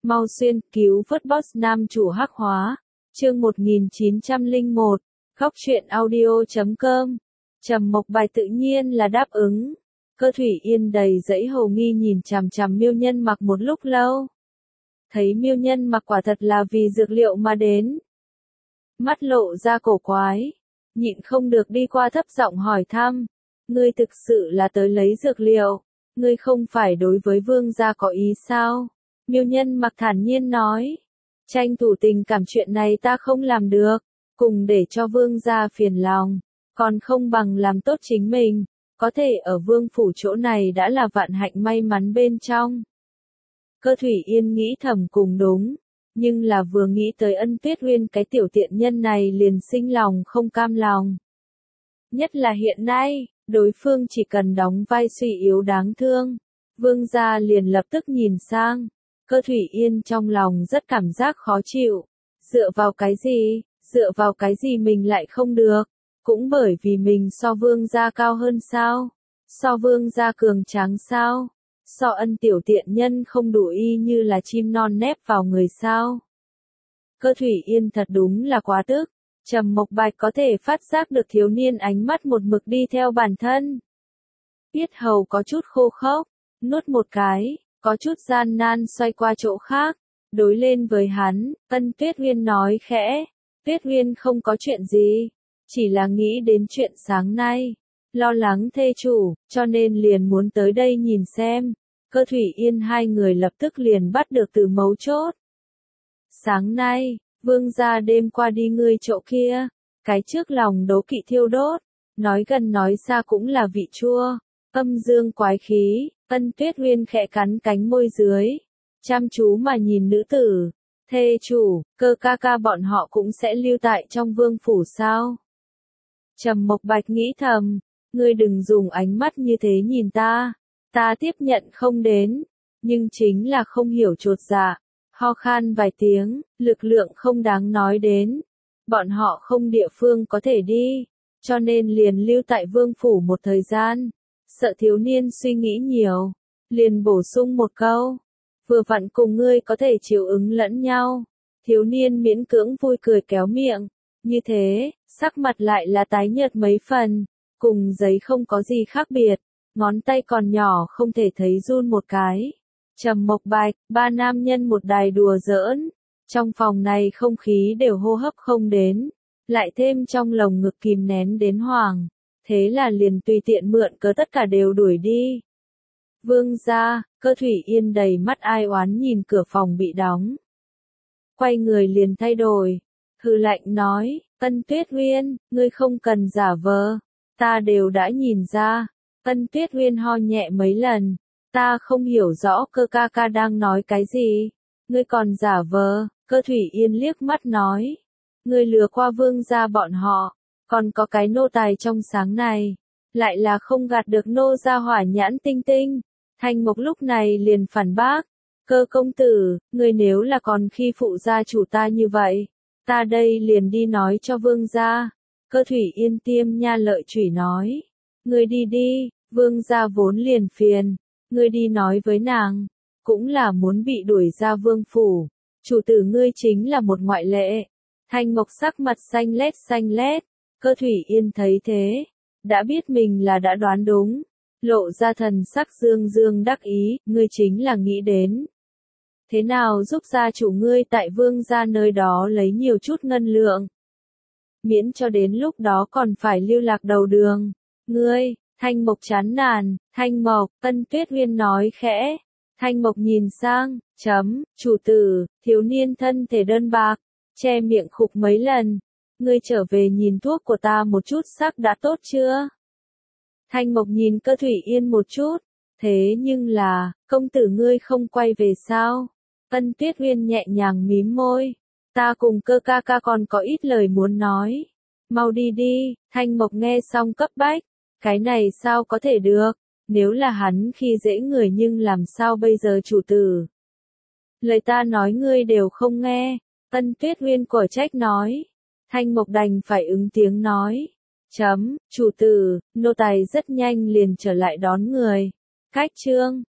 Mau xuyên, cứu vớt boss nam chủ hắc hóa. Chương 1901, Góc truyện audio.com. Trầm Mộc Bạch tự nhiên là đáp ứng. Cơ Thủy Yên đầy dẫy hầu nghi nhìn chằm chằm Miêu Nhân Mặc một lúc lâu. Thấy Miêu Nhân Mặc quả thật là vì dược liệu mà đến. Mắt lộ ra cổ quái, nhịn không được đi qua thấp giọng hỏi thăm. Ngươi thực sự là tới lấy dược liệu, ngươi không phải đối với vương gia có ý sao? Miêu Nhân Mặc thản nhiên nói. Tranh thủ tình cảm chuyện này ta không làm được, cùng để cho vương gia phiền lòng, còn không bằng làm tốt chính mình, có thể ở vương phủ chỗ này đã là vạn hạnh may mắn bên trong. Cơ Thủy Yên nghĩ thầm cùng đúng, nhưng là vừa nghĩ tới Ân Tuyết Uyên cái tiểu tiện nhân này liền sinh lòng không cam lòng. Nhất là hiện nay, đối phương chỉ cần đóng vai suy yếu đáng thương, vương gia liền lập tức nhìn sang. Cơ Thủy Yên trong lòng rất cảm giác khó chịu. Dựa vào cái gì mình lại không được? Cũng bởi vì mình so vương gia cao hơn sao? So vương gia cường tráng sao? So Ân tiểu tiện nhân không đủ y như là chim non nép vào người sao? Cơ Thủy Yên thật đúng là quá tức. Trầm Mộc Bạch có thể phát giác được thiếu niên ánh mắt một mực đi theo bản thân. Yết hầu có chút khô khốc, nuốt một cái. Có chút gian nan xoay qua chỗ khác, đối lên với hắn, Ân Tuyết Uyên nói khẽ. Tuyết Uyên không có chuyện gì, chỉ là nghĩ đến chuyện sáng nay, lo lắng thê chủ, cho nên liền muốn tới đây nhìn xem. Cơ Thủy Yên hai người lập tức liền bắt được từ mấu chốt. Sáng nay, vương gia đêm qua đi ngươi chỗ kia, cái trước lòng đố kỵ thiêu đốt, nói gần nói xa cũng là vị chua, âm dương quái khí. Ân Tuyết Uyên khẽ cắn cánh môi dưới, chăm chú mà nhìn nữ tử. Thê chủ, Cơ ca ca bọn họ cũng sẽ lưu tại trong vương phủ sao? Trầm Mộc Bạch nghĩ thầm, ngươi đừng dùng ánh mắt như thế nhìn ta tiếp nhận không đến, nhưng chính là không hiểu chột dạ, ho khan vài tiếng, lực lượng không đáng nói đến. Bọn họ không địa phương có thể đi, cho nên liền lưu tại vương phủ một thời gian. Sợ thiếu niên suy nghĩ nhiều, liền bổ sung một câu. Vừa vặn cùng ngươi có thể chiều ứng lẫn nhau. Thiếu niên miễn cưỡng vui cười kéo miệng. Như thế, sắc mặt lại là tái nhợt mấy phần. Cùng giấy không có gì khác biệt. Ngón tay còn nhỏ không thể thấy run một cái. Trầm Mộc Bạch, ba nam nhân một đài đùa giỡn. Trong phòng này không khí đều hô hấp không đến. Lại thêm trong lồng ngực kìm nén đến hoảng. Thế là liền tùy tiện mượn cớ tất cả đều đuổi đi. Vương gia, Cơ Thủy Yên đầy mắt ai oán nhìn cửa phòng bị đóng. Quay người liền thay đổi. Hừ lạnh nói, Ân Tuyết Uyên, ngươi không cần giả vờ. Ta đều đã nhìn ra. Ân Tuyết Uyên ho nhẹ mấy lần. Ta không hiểu rõ Cơ ca ca đang nói cái gì. Ngươi còn giả vờ. Cơ Thủy Yên liếc mắt nói. Ngươi lừa qua vương gia bọn họ. Còn có cái nô tài trong sáng này, lại là không gạt được nô gia Hỏa Nhãn Tinh Tinh. Thanh Mộc lúc này liền phản bác, Cơ công tử, ngươi nếu là còn khi phụ gia chủ ta như vậy, ta đây liền đi nói cho vương gia. Cơ Thủy Yên tiêm nha lợi chủy nói, ngươi đi đi, vương gia vốn liền phiền, ngươi đi nói với nàng, cũng là muốn bị đuổi ra vương phủ, chủ tử ngươi chính là một ngoại lệ. Thanh Mộc sắc mặt xanh lét. Cơ Thủy Yên thấy thế, đã biết mình là đã đoán đúng, lộ ra thần sắc dương đắc ý, ngươi chính là nghĩ đến. Thế nào giúp gia chủ ngươi tại vương gia nơi đó lấy nhiều chút ngân lượng. Miễn cho đến lúc đó còn phải lưu lạc đầu đường. Ngươi, Thanh Mộc chán nản, Thanh Mộc, Ân Tuyết Uyên nói khẽ. Thanh Mộc nhìn sang, chủ tử, thiếu niên thân thể đơn bạc, che miệng khục mấy lần. Ngươi trở về nhìn thuốc của ta một chút sắc đã tốt chưa? Thanh Mộc nhìn Cơ Thủy Yên một chút. Thế nhưng là, công tử ngươi không quay về sao? Ân Tuyết Uyên nhẹ nhàng mím môi. Ta cùng Cơ ca ca còn có ít lời muốn nói. Mau đi đi, Thanh Mộc nghe xong cấp bách. Cái này sao có thể được? Nếu là hắn khi dễ người nhưng làm sao bây giờ chủ tử? Lời ta nói ngươi đều không nghe. Ân Tuyết Uyên quả trách nói. Thanh Mộc đành phải ứng tiếng nói. Chủ tử, nô tài rất nhanh liền trở lại đón người. Cách chương